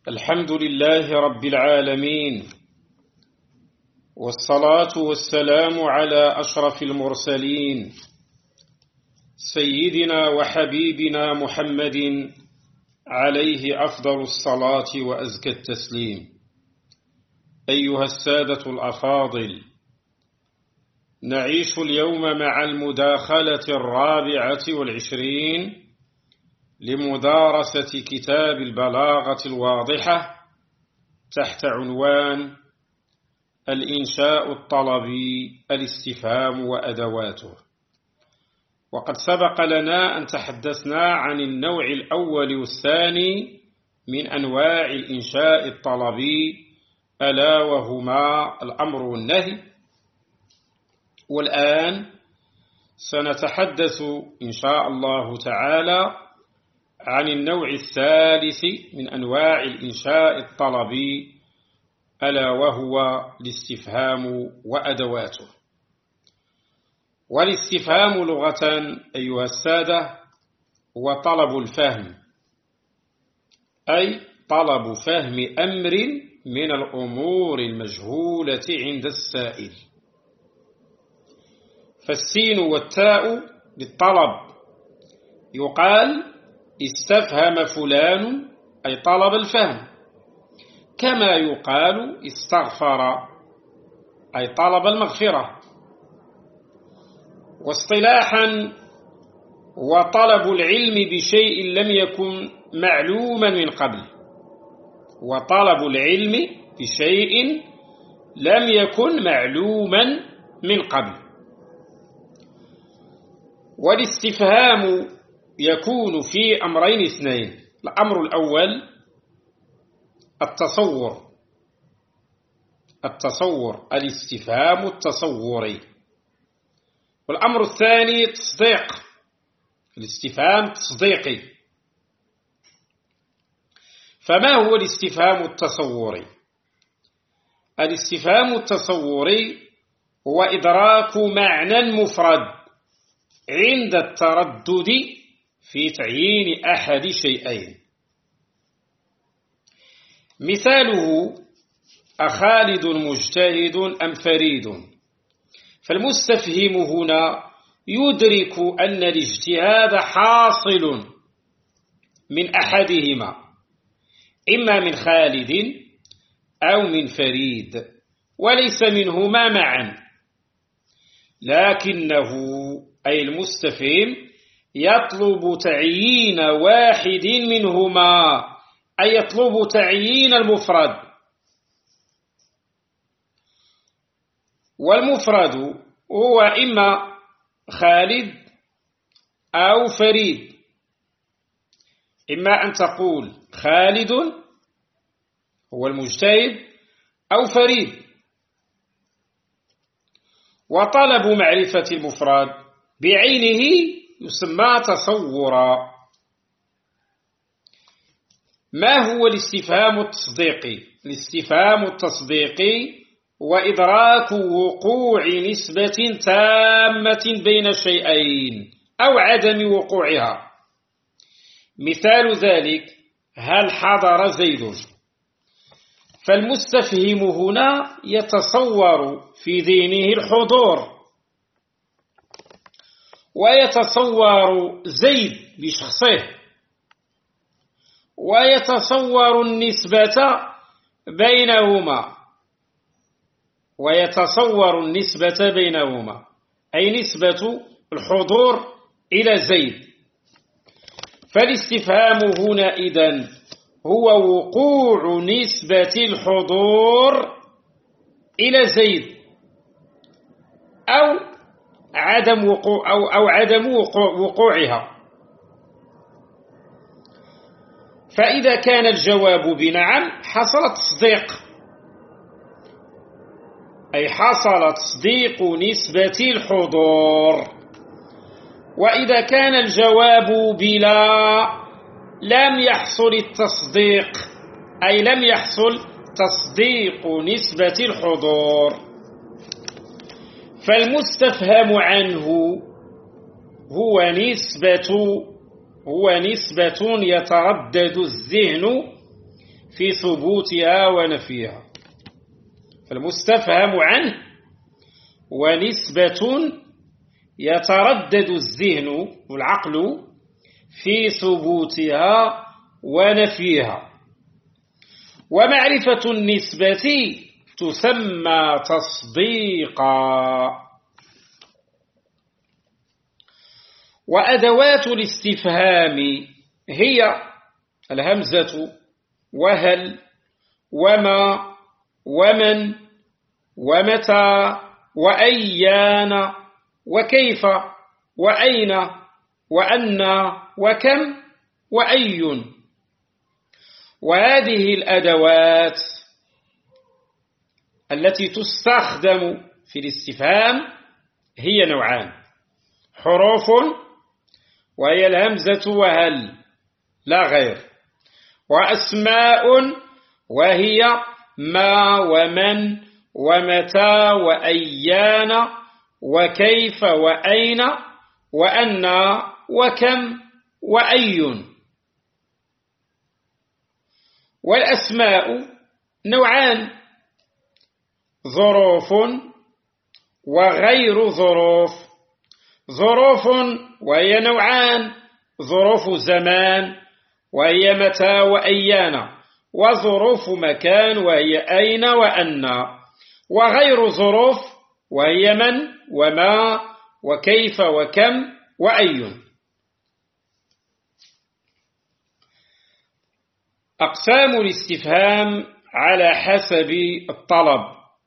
الحمد لله رب العالمين، والصلاة والسلام على أشرف المرسلين سيدنا وحبيبنا محمد عليه أفضل الصلاة وأزكى التسليم. أيها السادة الأفاضل، نعيش اليوم مع المداخلة 24 لمدارسة كتاب البلاغة الواضحة تحت عنوان الإنشاء الطلبي، الاستفهام وأدواته. وقد سبق لنا أن تحدثنا عن النوع الأول والثاني من أنواع الإنشاء الطلبي، ألا وهما الأمر والنهي. والآن سنتحدث إن شاء الله تعالى عن النوع الثالث من أنواع الإنشاء الطلبي، ألا وهو الاستفهام وأدواته. والاستفهام لغة أيها السادة هو طلب الفهم، أي طلب فهم أمر من الأمور المجهولة عند السائل. فالسين والتاء للطلب، يقال استفهم فلان أي طلب الفهم، كما يقال استغفر أي طلب المغفرة. واصطلاحا وطلب العلم بشيء لم يكن معلوما من قبل، وطلب العلم بشيء لم يكن معلوما من قبل. والاستفهام يكون في أمرين اثنين: الأمر الأول التصور، الاستفهام التصوري، والأمر الثاني الاستفهام التصديقي. فما هو الاستفهام التصوري؟ الاستفهام التصوري هو إدراك معنى مفرد عند التردد في تعيين أحد شيئين. مثاله: أخالد مجتهد أم فريد؟ فالمستفهم هنا يدرك أن الاجتهاد حاصل من أحدهما، إما من خالد أو من فريد، وليس منهما معا، لكنه أي المستفهم يطلب تعيين واحد منهما، أي يطلب تعيين المفرد. والمفرد هو إما خالد أو فريد، إما أن تقول خالد هو المجتهد أو فريد. وطلب معرفة المفرد بعينه يسمى تصورا. ما هو الاستفهام التصديقي؟ الاستفهام التصديقي وإدراك وقوع نسبة تامة بين شيئين أو عدم وقوعها. مثال ذلك: هل حضر زيد؟ فالمستفهم هنا يتصور في ذهنه الحضور، ويتصور زيد بشخصه، ويتصور النسبة بينهما، أي نسبة الحضور إلى زيد. فالاستفهام هنا إذن هو وقوع نسبة الحضور إلى زيد أو عدم وقوعها. فإذا كان الجواب بنعم حصل تصديق، أي حصل تصديق نسبة الحضور. وإذا كان الجواب بلا لم يحصل التصديق، أي لم يحصل تصديق نسبة الحضور. فالمستفهم عنه هو نسبة يتردد الذهن في ثبوتها ونفيها. فالمستفهم عنه ونسبة يتردد الذهن والعقل في ثبوتها ونفيها. ومعرفة النسبة تسمى تصديقا. وأدوات الاستفهام هي الهمزة وهل وما ومن ومتى وأيان وكيف وأين وأن وكم وأي. وهذه الأدوات التي تستخدم في الاستفهام هي نوعان: حروف وهي الهمزة وهل لا غير، وأسماء وهي ما ومن ومتى وأيان وكيف وأين وأن وكم وأي. والأسماء نوعان: ظروف وغير ظروف. ظروف وهي نوعان: ظروف زمان وهي متى وأيان، وظروف مكان وهي أين وأن. وغير ظروف وهي من وما وكيف وكم وأي. أقسام الاستفهام على حسب الطلب.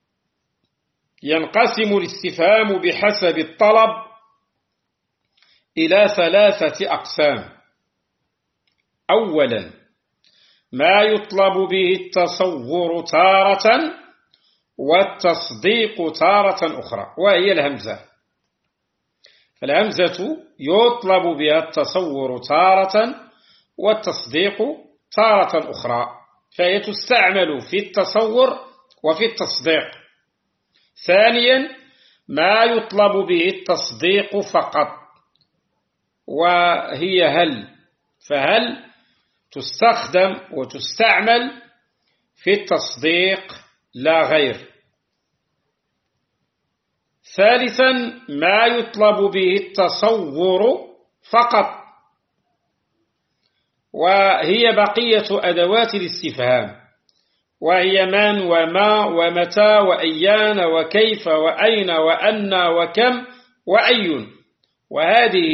ينقسم الاستفهام بحسب الطلب إلى 3 أقسام. أولا، ما يطلب به التصور تارة والتصديق تارة أخرى، وهي الهمزة. فالهمزة يطلب بها التصور تارة والتصديق تارة أخرى، فهي تستعمل في التصور وفي التصديق. ثانيا، ما يطلب به التصديق فقط، وهي هل. فهل تستخدم وتستعمل في التصديق لا غير. ثالثا، ما يطلب به التصور فقط، وهي بقية أدوات الاستفهام، وهي من وما ومتى وأيان وكيف وأين وأن وكم وأي. وهذه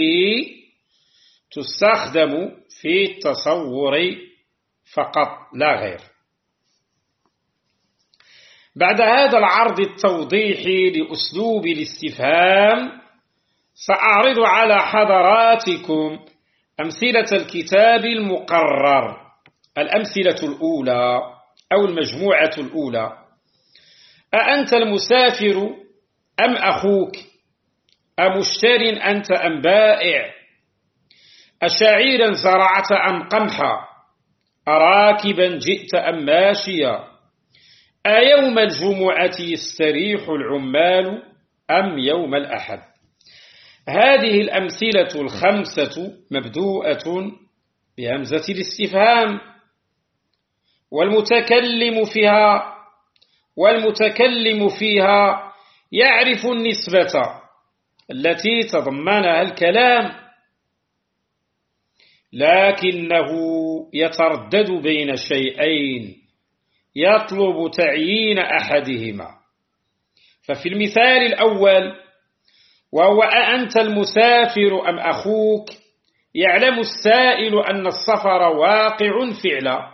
تستخدم في التصور فقط لا غير. بعد هذا العرض التوضيحي لأسلوب الاستفهام، سأعرض على حضراتكم أمثلة الكتاب المقرر. الأمثلة الأولى أو المجموعة الأولى: أأنت المسافر أم أخوك؟ أمشتر أنت أم بائع؟ أشعيرا زرعت أم قمحا؟ أراكبا جئت أم ماشيا؟ أيوم الجمعة يستريح العمال أم يوم الأحد؟ هذه الأمثلة 5 مبدوءة بهمزة الاستفهام، والمتكلم فيها يعرف النسبة التي تضمنها الكلام، لكنه يتردد بين شيئين يطلب تعيين أحدهما. ففي المثال الأول، وهو أأنت المسافر أم أخوك، يعلم السائل أن السفر واقع فعلا،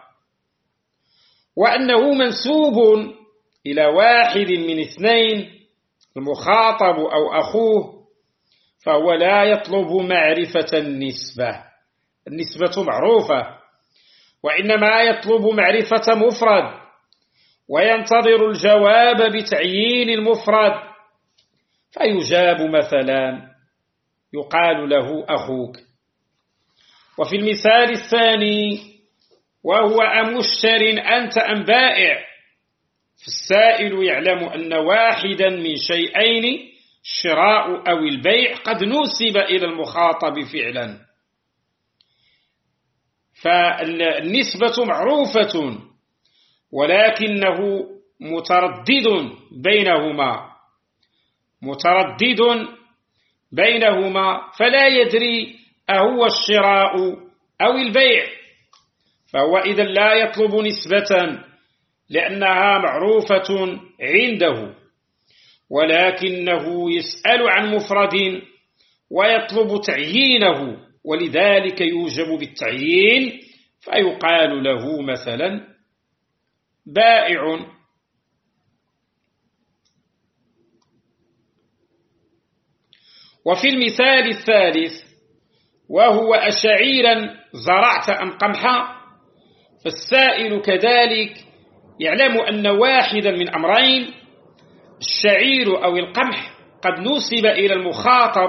وأنه منسوب إلى واحد من 2، المخاطب أو أخوه، فهو لا يطلب معرفة النسبة. النسبة معروفة، وإنما يطلب معرفة مفرد، وينتظر الجواب بتعيين المفرد، فيجاب مثلا يقال له أخوك. وفي المثال الثاني، وهو أمشتر أنت أم بائع، فالسائل يعلم أن واحدا من شيئين، الشراء أو البيع، قد نسب إلى المخاطب فعلا، فالنسبة معروفة، ولكنه متردد بينهما فلا يدري أهو الشراء أو البيع، فهو إذن لا يطلب نسبة لأنها معروفة عنده، ولكنه يسأل عن مفرد ويطلب تعيينه، ولذلك يوجب بالتعيين، فيقال له مثلا بائع. وفي المثال الثالث وهو أشعيرا زرعت أم قمحا، فالسائل كذلك يعلم أن واحدا من أمرين، الشعير أو القمح، قد نسب إلى المخاطب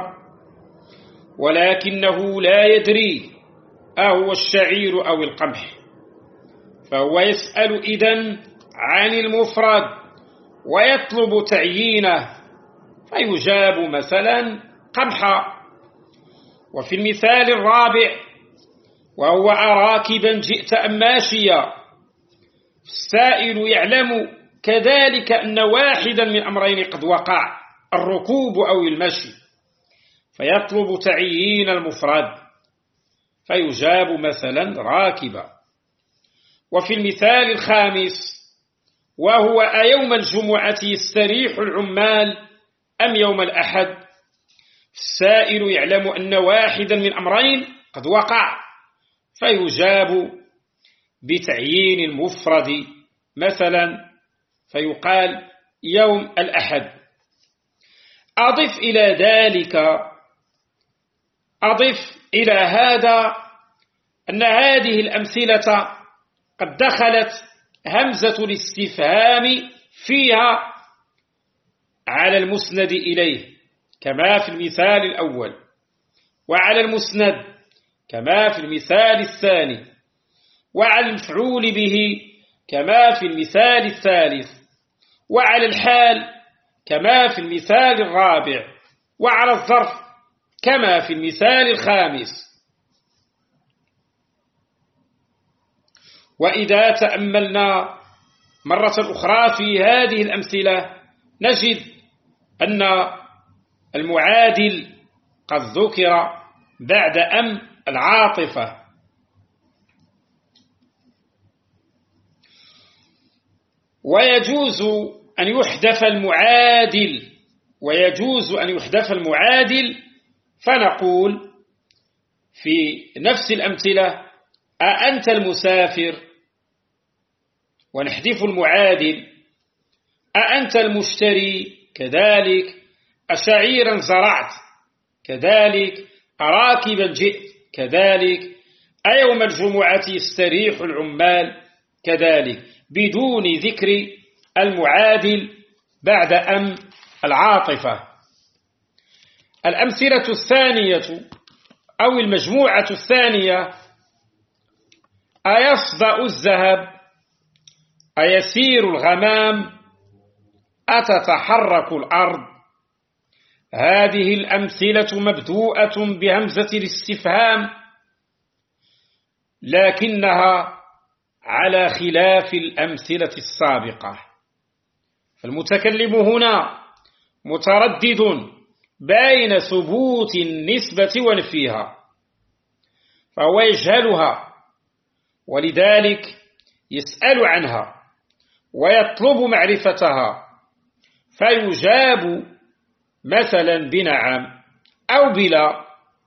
ولكنه لا يدري أهو الشعير أو القمح، فهو يسأل إذن عن المفرد ويطلب تعيينه، فيجاب مثلا قمحا. وفي المثال الرابع وهو أراكبا جئت أم ماشيا، السائل يعلم كذلك أن واحدا من أمرين قد وقع، الركوب أو المشي، فيطلب تعيين المفرد، فيجاب مثلا راكبا. وفي المثال الخامس وهو أيوم الجمعة يستريح العمال أم يوم الأحد، السائل يعلم أن واحدا من أمرين قد وقع، فيجاب بتعيين المفرد مثلا، فيقال يوم الأحد. أضف إلى هذا أن هذه الأمثلة قد دخلت همزة الاستفهام فيها على المسند إليه كما في المثال الأول، وعلى المسند كما في المثال الثاني، وعلى المفعول به كما في المثال الثالث، وعلى الحال كما في المثال الرابع، وعلى الظرف كما في المثال الخامس. وإذا تأملنا مرة أخرى في هذه الأمثلة نجد أن المعادل قد ذكر بعد أم العاطفة، ويجوز أن يحذف المعادل، فنقول في نفس الأمثلة أأنت المسافر، ونحذف المعادل، أأنت المشتري كذلك، أشعيرا زرعت كذلك، أراكبا جئت كذلك، أيوم الجمعة يستريح العمال كذلك، بدون ذكر المعادل بعد أم العاطفة. الأمثلة الثانية أو المجموعة الثانية: أيصدأ الذهب، أيسير الغمام، أتتحرك الأرض. هذه الأمثلة مبدوءة بهمزة الاستفهام، لكنها على خلاف الأمثلة السابقة، فالمتكلم هنا متردد بين ثبوت النسبة ونفيها، فهو يجهلها، ولذلك يسأل عنها ويطلب معرفتها، فيجاب مثلا بنعم أو بلا.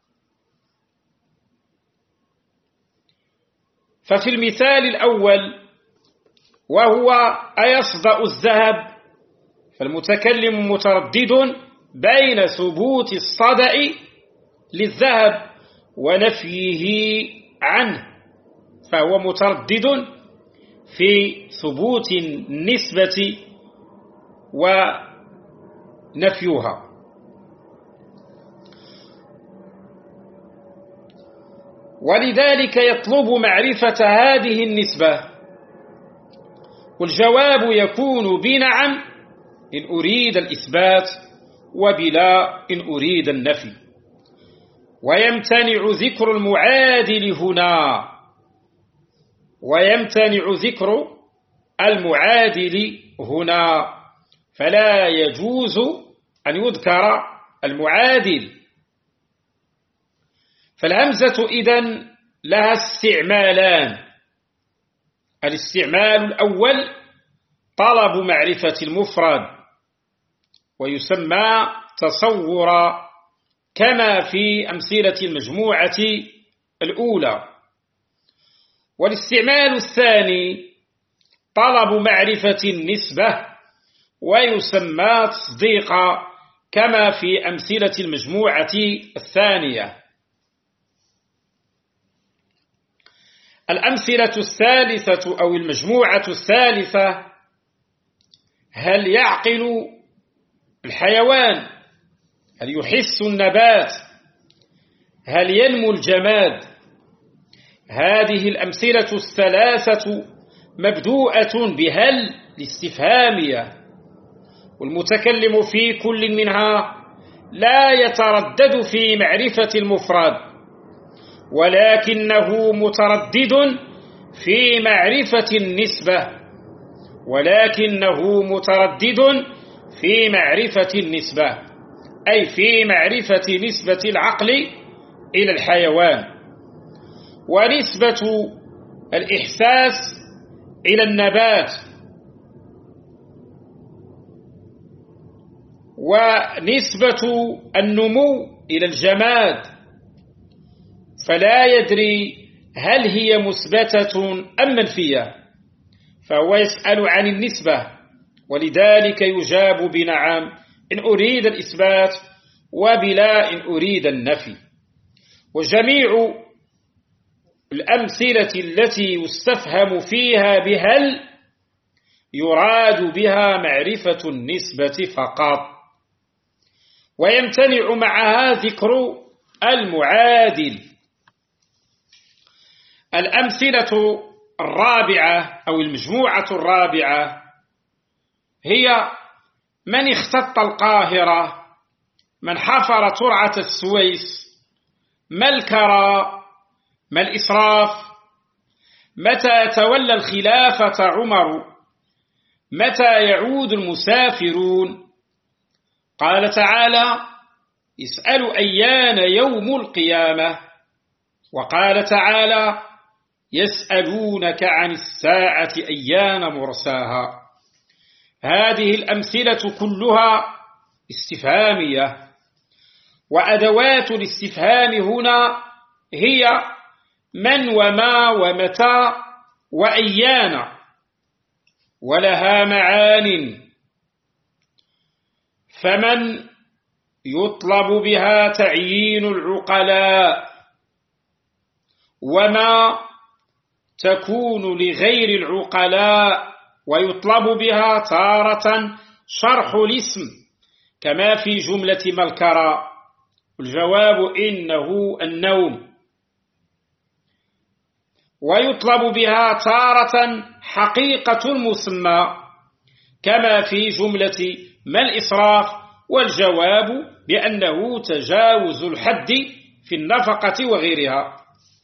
ففي المثال الأول وهو أيصدأ الذهب، فالمتكلم متردد بين ثبوت الصدأ للذهب ونفيه عنه، فهو متردد في ثبوت النسبة ونفيها. ولذلك يطلب معرفة هذه النسبة، والجواب يكون بنعم إن أريد الإثبات، وبلا إن أريد النفي. ويمتنع ذكر المعادل هنا، ويمتنع ذكر المعادل هنا، فلا يجوز أن يذكر المعادل. فالهمزة إذن لها استعمالان: الاستعمال الأول طلب معرفة المفرد ويسمى تصورا كما في أمثلة المجموعة الأولى، والاستعمال الثاني طلب معرفة النسبة ويسمى تصديقا كما في أمثلة المجموعة الثانية. الأمثلة الثالثة أو المجموعة الثالثة: هل يعقل الحيوان؟ هل يحس النبات؟ هل ينمو الجماد؟ هذه الأمثلة الثلاثة مبدوءة بهل الاستفهامية، والمتكلم في كل منها لا يتردد في معرفة المفرد، ولكنه متردد في معرفة النسبة، أي في معرفة نسبة العقل إلى الحيوان، ونسبة الإحساس إلى النبات، ونسبة النمو إلى الجماد، فلا يدري هل هي مثبتة أم منفية، فهو يسأل عن النسبة، ولذلك يجاب بنعم إن أريد الإثبات وبلا إن أريد النفي. وجميع الأمثلة التي يستفهم فيها بهل يراد بها معرفة النسبة فقط، ويمتنع معها ذكر المعادل. الأمثلة الرابعة أو المجموعة الرابعة هي: من اختط القاهرة؟ من حفر ترعة السويس؟ ما الكرى؟ ما الإسراف؟ متى تولى الخلافة عمر؟ متى يعود المسافرون؟ قال تعالى: يسأل أيان يوم القيامة. وقال تعالى: يسألونك عن الساعة أيان مرساها. هذه الأمثلة كلها استفهامية، وأدوات الاستفهام هنا هي من وما ومتى وأيان، ولها معان. فمن يطلب بها تعيين العقلاء، وما تكون لغير العقلاء ويطلب بها تارة شرح الاسم كما في جملة ما الكرى، الجواب إنه النوم. ويطلب بها تارة حقيقة المسمى كما في جملة ما الإسراف، والجواب بأنه تجاوز الحد في النفقة وغيرها.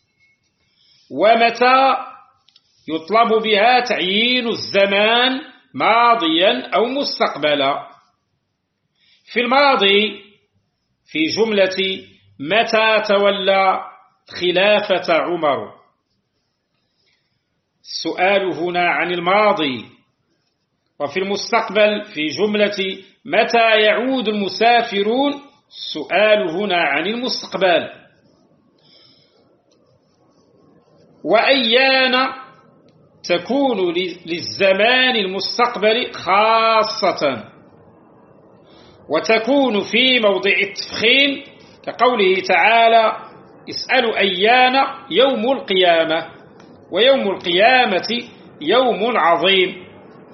ومتى يطلب بها تعيين الزمان ماضيا أو مستقبلا. في الماضي في جملة متى تولى خلافة عمر. السؤال هنا عن الماضي. وفي المستقبل في جملة متى يعود المسافرون، السؤال هنا عن المستقبل. وأيان تكون للزمان المستقبل خاصة، وتكون في موضع التفخيم كقوله تعالى: اسألوا أيان يوم القيامة، ويوم القيامة يوم عظيم.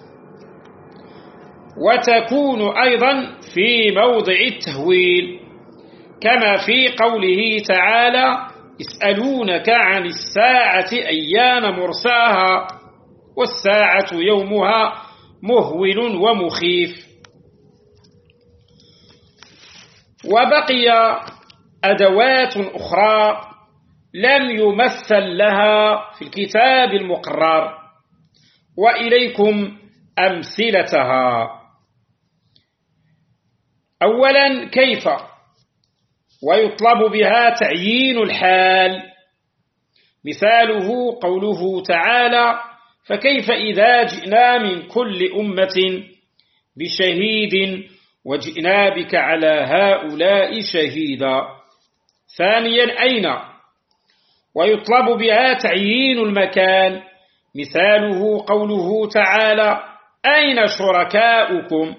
وتكون أيضا في موضع التهويل كما في قوله تعالى: يسألونك عن الساعة أيان مرساها، والساعة يومها مهول ومخيف. وبقي أدوات أخرى لم يمثل لها في الكتاب المقرر، وإليكم أمثلتها. أولا كيف، ويطلب بها تعيين الحال، مثاله قوله تعالى: فكيف إذا جئنا من كل أمة بشهيد وجئنا بك على هؤلاء شهيدا. ثانيا أين، ويطلب بها تعيين المكان، مثاله قوله تعالى: أين شركاؤكم،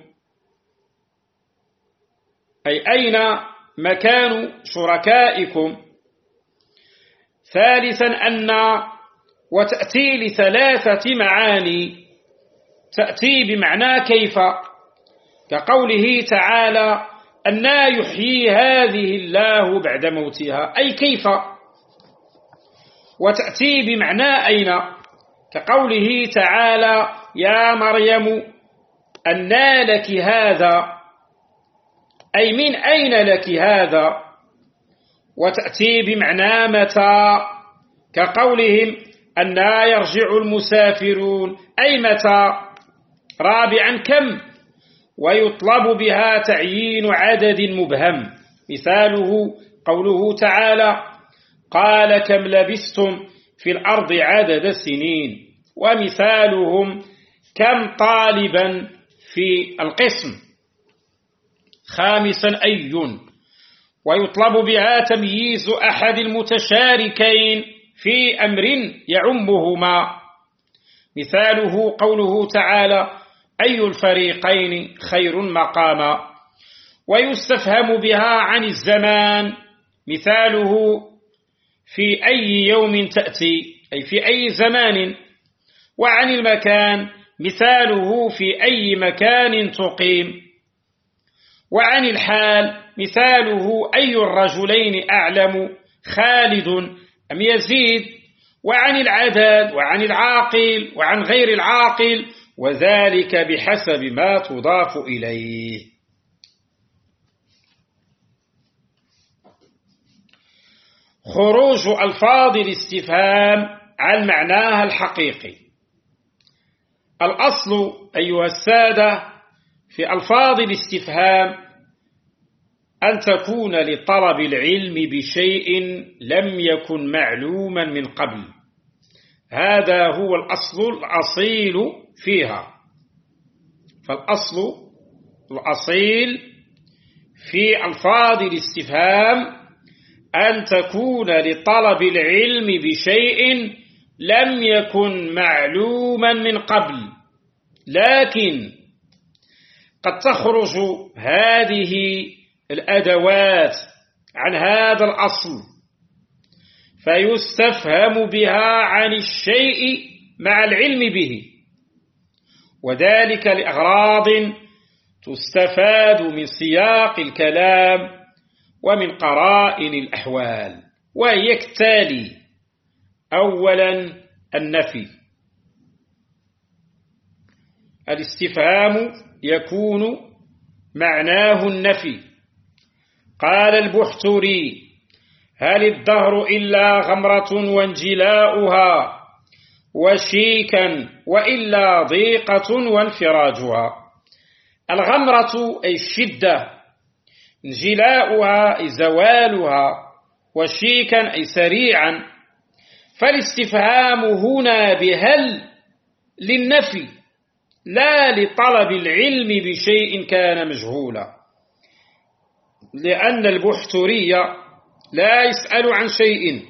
أي أين مكان شركائكم. ثالثا أن، وتأتي لثلاثة معاني، تأتي بمعنى كيف، كقوله تعالى: أنى يحيي هذه الله بعد موتها، أي كيف. وتأتي بمعنى أين، كقوله تعالى: يا مريم أنى لك هذا، أي من أين لك هذا. وتأتي بمعنى متى، كقولهم: أنى يرجع المسافرون، أي متى. رابعا كم، ويطلب بها تعيين عدد مبهم، مثاله قوله تعالى: قال كم لبثتم في الأرض عدد سنين. ومثالهم: كم طالبا في القسم. خامسا أي، ويطلب بها تمييز أحد المتشاركين في أمر يعمهما، مثاله قوله تعالى: أي الفريقين خير مقاما. ويستفهم بها عن الزمان، مثاله في أي يوم تأتي، أي في أي زمان. وعن المكان، مثاله في أي مكان تقيم. وعن الحال، مثاله أي الرجلين أعلم، خالد أم يزيد. وعن العدد، وعن العاقل، وعن غير العاقل، وذلك بحسب ما تضاف إليه. خروج ألفاظ الاستفهام عن معناها الحقيقي. الأصل أيها السادة في ألفاظ الاستفهام أن تكون لطلب العلم بشيء لم يكن معلوما من قبل، هذا هو الأصل الأصيل فيها. فالأصل الأصيل في ألفاظ الاستفهام أن تكون لطلب العلم بشيء لم يكن معلوما من قبل، لكن قد تخرج هذه الأدوات عن هذا الأصل فيستفهم بها عن الشيء مع العلم به، وذلك لأغراض تستفاد من سياق الكلام ومن قرائن الأحوال، وهي كالتالي: أولا النفي. الاستفهام يكون معناه النفي. قال البحتري: هل الدهر إلا غمرة وانجلاؤها، وشيكا وإلا ضيقة وانفراجها. الغمرة أي الشدة، انجلاؤها أي زوالها، وشيكا أي سريعا. فالاستفهام هنا بهل للنفي لا لطلب العلم بشيء كان مجهولا، لأن البحتري لا يسأل عن شيء،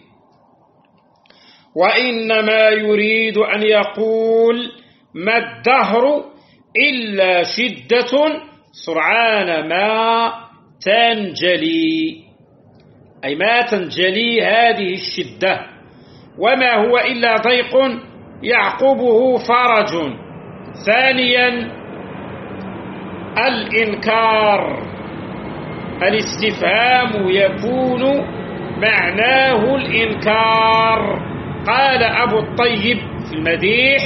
وإنما يريد أن يقول: ما الدهر إلا شدة سرعان ما تنجلي، أي ما تنجلي هذه الشدة، وما هو إلا ضيق يعقبه فرج. ثانيا الإنكار. الاستفهام يكون معناه الإنكار. قال أبو الطيب في المديح: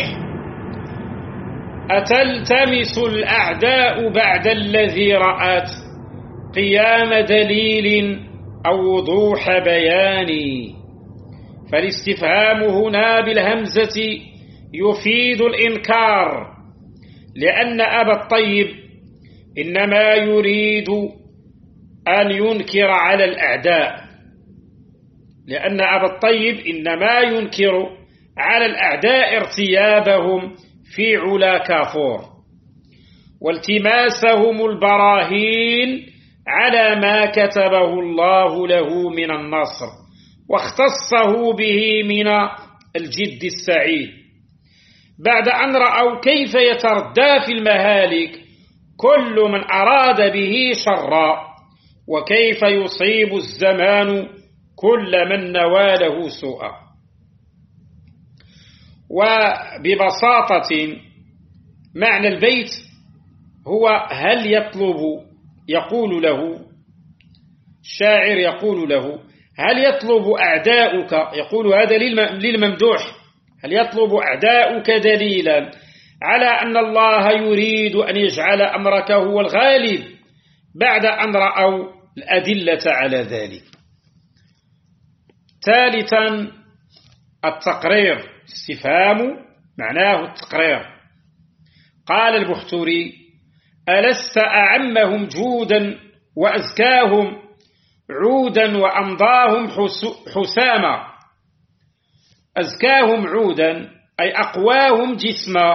أتلتمس الأعداء بعد الذي رأت قيام دليل أو وضوح بيان. فالاستفهام هنا بالهمزة يفيد الإنكار، لأن أبا الطيب إنما يريد أن ينكر على الأعداء، لأن أبا الطيب إنما ينكر على الأعداء ارتيابهم في علا كافور والتماسهم البراهين على ما كتبه الله له من النصر واختصه به من الجد السعيد، بعد أن رأوا كيف يتردى في المهالك كل من أراد به شرا، وكيف يصيب الزمان كل من نواله سوءا. وببساطة معنى البيت هو هل يطلب، يقول له الشاعر، يقول له هل يطلب أعداؤك، يقول هذا للممدوح، هل يطلب أعداؤك دليلا على أن الله يريد أن يجعل أمرك هو الغالب بعد أن رأوا الأدلة على ذلك. ثالثا التقرير، استفهام معناه التقرير. قال البختري: ألست أعمهم جودا وأزكاهم عودا وأمضاهم حساما. أزكاهم عودا أي أقواهم جسما،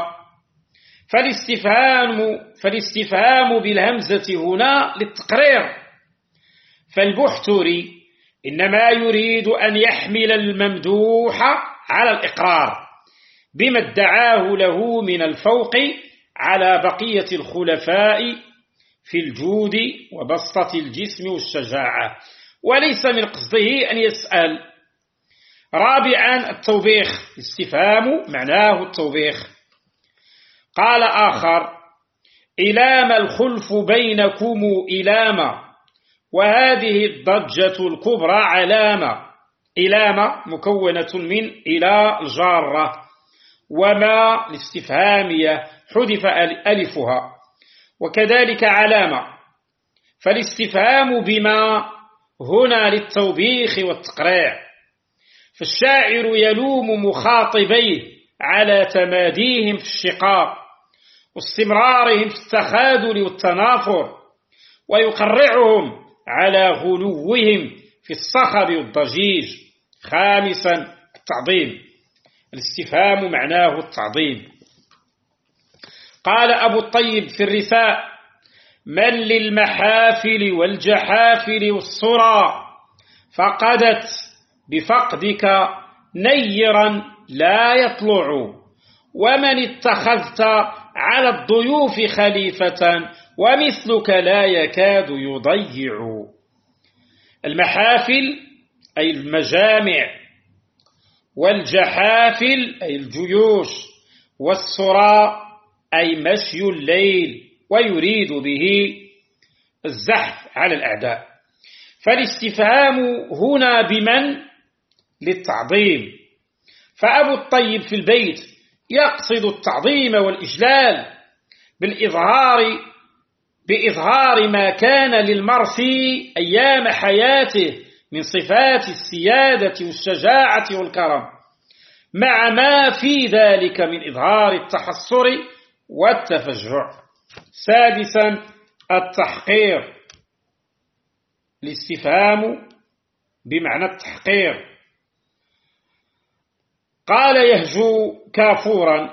فالاستفهام بالهمزة هنا للتقرير، فالبختري إنما يريد أن يحمل الممدوح على الإقرار بما ادعاه له من الفوق على بقية الخلفاء في الجود وبسطة الجسم والشجاعة، وليس من قصده أن يسأل. رابعا التوبيخ، استفهام معناه التوبيخ. قال آخر: إلام الخلف بينكم إلاما، وهذه الضجة الكبرى علامة. إلامة مكونة من إلى الجارة، وما الاستفهامية حذف ألفها، وكذلك علامة، فالاستفهام بما هنا للتوبيخ والتقريع. فالشاعر يلوم مخاطبيه على تماديهم في الشقاق واستمرارهم في التخاذل والتنافر، ويقرعهم على غلوهم في الصخب والضجيج. خامسا التعظيم، الاستفهام معناه التعظيم. قال أبو الطيب في الرثاء: من للمحافل والجحافل والصرى فقدت بفقدك نيرا لا يطلع، ومن اتخذت على الضيوف خليفة ومثلك لا يكاد يضيع. المحافل أي المجامع، والجحافل أي الجيوش، والصرى أي مشي الليل، ويريد به الزحف على الأعداء. فالاستفهام هنا بمن للتعظيم، فأبو الطيب في البيت يقصد التعظيم والإجلال بإظهار ما كان للمرثي أيام حياته من صفات السيادة والشجاعة والكرم، مع ما في ذلك من إظهار التحصر والتفجع. سادسا التحقير، الاستفهام بمعنى التحقير. قال يهجو كافورا: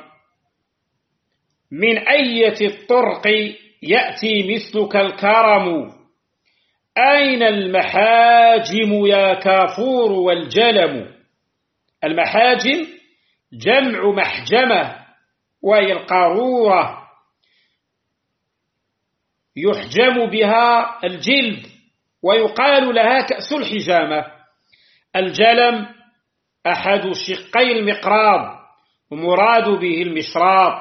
من أية الطرق يأتي مثلك الكرم، أين المحاجم يا كافور والجلم. المحاجم جمع محجمة، وهي القارورة يحجم بها الجلد، ويقال لها كأس الحجامة. الجلم أحد شقي المقراض، ومراد به المشراط.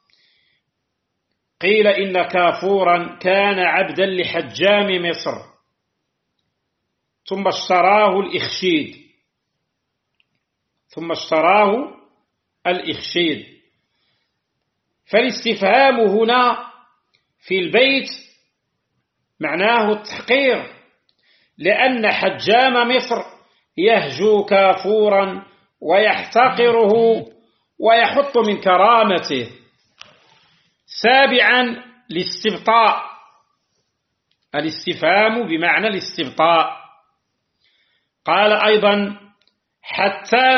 قيل إن كافورا كان عبدا لحجام مصر، ثم اشتراه الإخشيد. فالاستفهام هنا في البيت معناه التحقير، لأن حجام مصر يهجو كافورا ويحتقره ويحط من كرامته. سابعا الاستبطاء، الاستفهام بمعنى الاستبطاء. قال أيضا حتى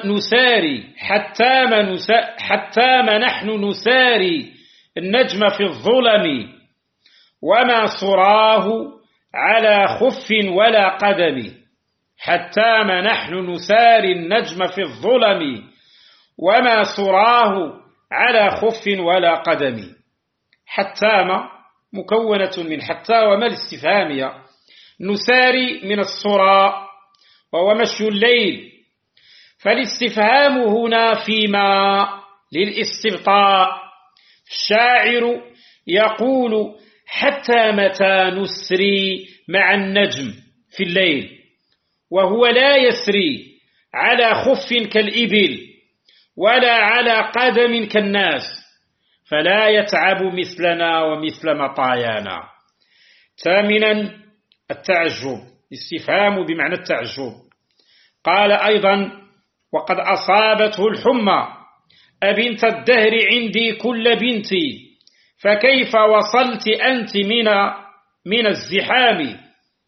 ما نحن نساري النجم في الظلم وما صراه على خف ولا قدم. حتى ما نحن نساري النجم في الظلم وما صراه على خف ولا قدم. حتى ما مكونة من حتى وما الاستفهامية. نساري من الصراء وهو مشي الليل، فالاستفهام هنا فيما للاستبطاء. الشاعر يقول حتى متى نسري مع النجم في الليل، وهو لا يسري على خف كالإبل ولا على قدم كالناس، فلا يتعب مثلنا ومثل مطايانا. ثامنا التعجب، استفهام بمعنى التعجب. قال أيضا وقد أصابته الحمى أبنت الدهر عندي كل بنتي، فكيف وصلت أنت من الزحام.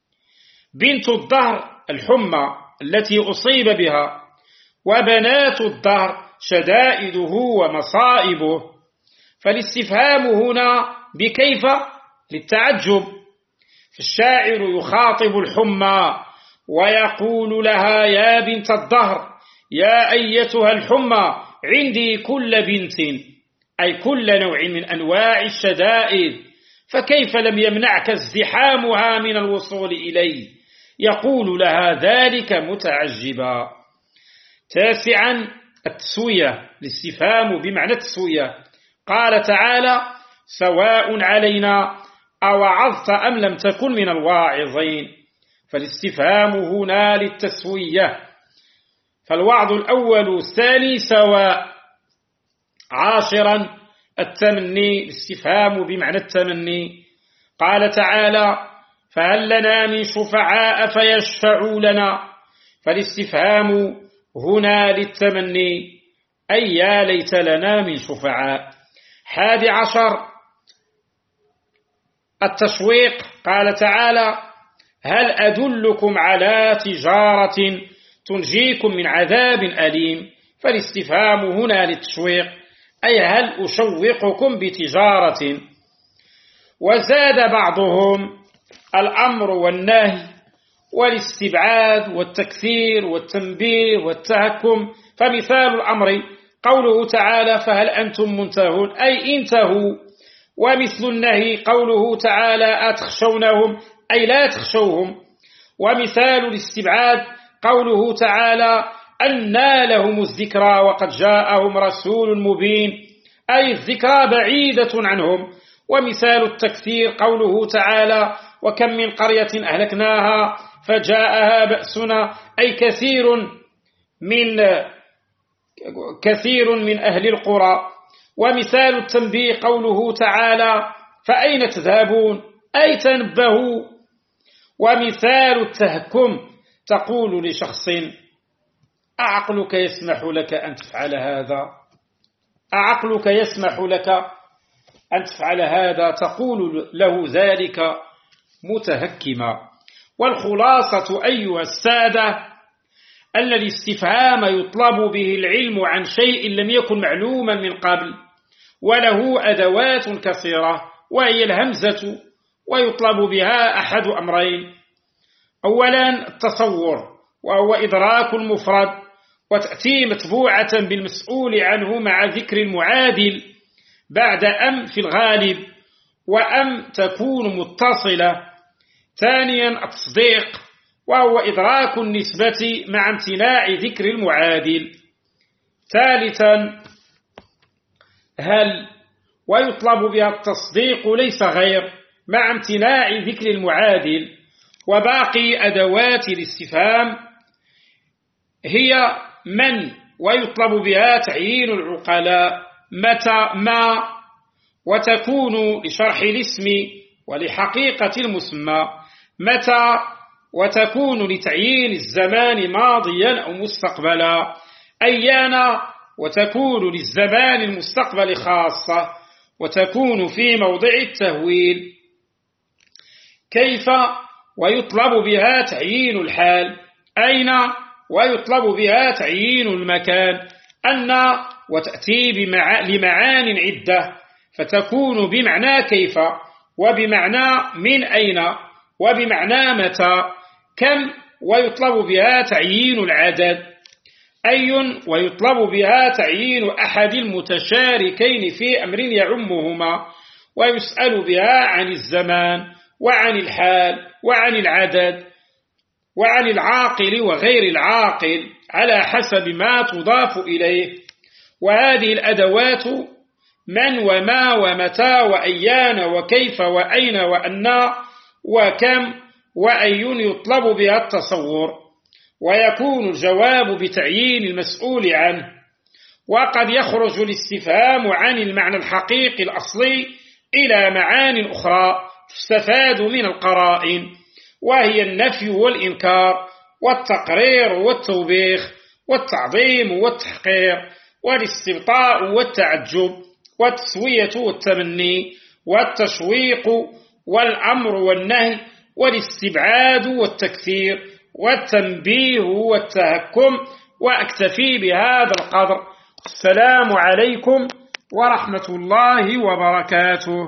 بنت الدهر الحمى التي أصيب بها، وبنات الدهر شدائده ومصائبه. فالاستفهام هنا بكيف للتعجب. فالشاعر يخاطب الحمى ويقول لها يا بنت الدهر، يا أيتها الحمى عندي كل بنت، أي كل نوع من أنواع الشدائد، فكيف لم يمنعك ازدحامها من الوصول إلي. يقول لها ذلك متعجبا. تاسعا التسوية، الاستفهام بمعنى التسوية. قال تعالى سواء علينا أوعظت أم لم تكن من الواعظين. فالاستفهام هنا للتسوية، فالوعظ الأول والثاني سواء. عاشرا التمني، الاستفهام بمعنى التمني. قال تعالى فهل لنا من شفعاء فيشفعوا لنا. فالاستفهام هنا للتمني، أي يا ليت لنا من شفعاء. 11 التشويق. قال تعالى هل أدلكم على تجارة تنجيكم من عذاب أليم. فالاستفهام هنا للتشويق، أي هل أشوقكم بتجارة. وزاد بعضهم الأمر والنهي والاستبعاد والتكثير والتنبيه والتهكم. فمثال الأمر قوله تعالى فهل أنتم منتهون، أي انتهوا. ومثل النهي قوله تعالى أتخشونهم، أي لا تخشوهم. ومثال الاستبعاد قوله تعالى أنى لهم الذكرى وقد جاءهم رسول مبين، أي الذكرى بعيدة عنهم. ومثال التكثير قوله تعالى وكم من قرية أهلكناها فجاءها بأسنا، أي كثير من أهل القرى. ومثال التنبيه قوله تعالى فأين تذهبون، أي تنبهوا. ومثال التهكم تقول لشخص أعقلك يسمح لك أن تفعل هذا، أعقلك يسمح لك أن تفعل هذا، تقول له ذلك متهكما. والخلاصة أيها السادة أن الاستفهام يطلب به العلم عن شيء لم يكن معلوما من قبل، وله أدوات كثيرة، وهي الهمزة، ويطلب بها أحد أمرين: أولا التصور، وهو إدراك المفرد، وتأتي متبوعة بالمسؤول عنه مع ذكر المعادل بعد أم في الغالب، وأم تكون متصلة. ثانيا التصديق، وهو إدراك النسبة مع امتناع ذكر المعادل. ثالثا هل، ويطلب بها التصديق ليس غير مع امتناع ذكر المعادل. وباقي أدوات الاستفهام هي من، ويطلب بها تعيين العقلاء، متى، ما، وتكون لشرح الاسم ولحقيقة المسمى، متى، وتكون لتعيين الزمان ماضيا أو مستقبلا، أيان وتكون للزمان المستقبل خاصة، وتكون في موضع التهويل. كيف ويطلب بها تعيين الحال؟ أين ويطلب بها تعيين المكان؟ أن وتأتي لمعان عدة، فتكون بمعنى كيف، وبمعنى من أين، وبمعنى متى. كم ويطلب بها تعيين العدد. أي ويطلب بها تعيين أحد المتشاركين في أمر يعمهما، ويسأل بها عن الزمان وعن الحال وعن العدد وعن العاقل وغير العاقل على حسب ما تضاف إليه. وهذه الأدوات من وما ومتى وأيان وكيف وأين وأن وكم وأي يطلب بها التصور، ويكون الجواب بتعيين المسؤول عنه. وقد يخرج الاستفهام عن المعنى الحقيقي الأصلي إلى معان أخرى تستفاد من القرائن، وهي النفي والإنكار والتقرير والتوبيخ والتعظيم والتحقير والاستبطاء والتعجب والتسوية والتمني والتشويق والأمر والنهي والاستبعاد والتكثير والتنبيه والتهكم. وأكتفي بهذا القدر. السلام عليكم ورحمة الله وبركاته.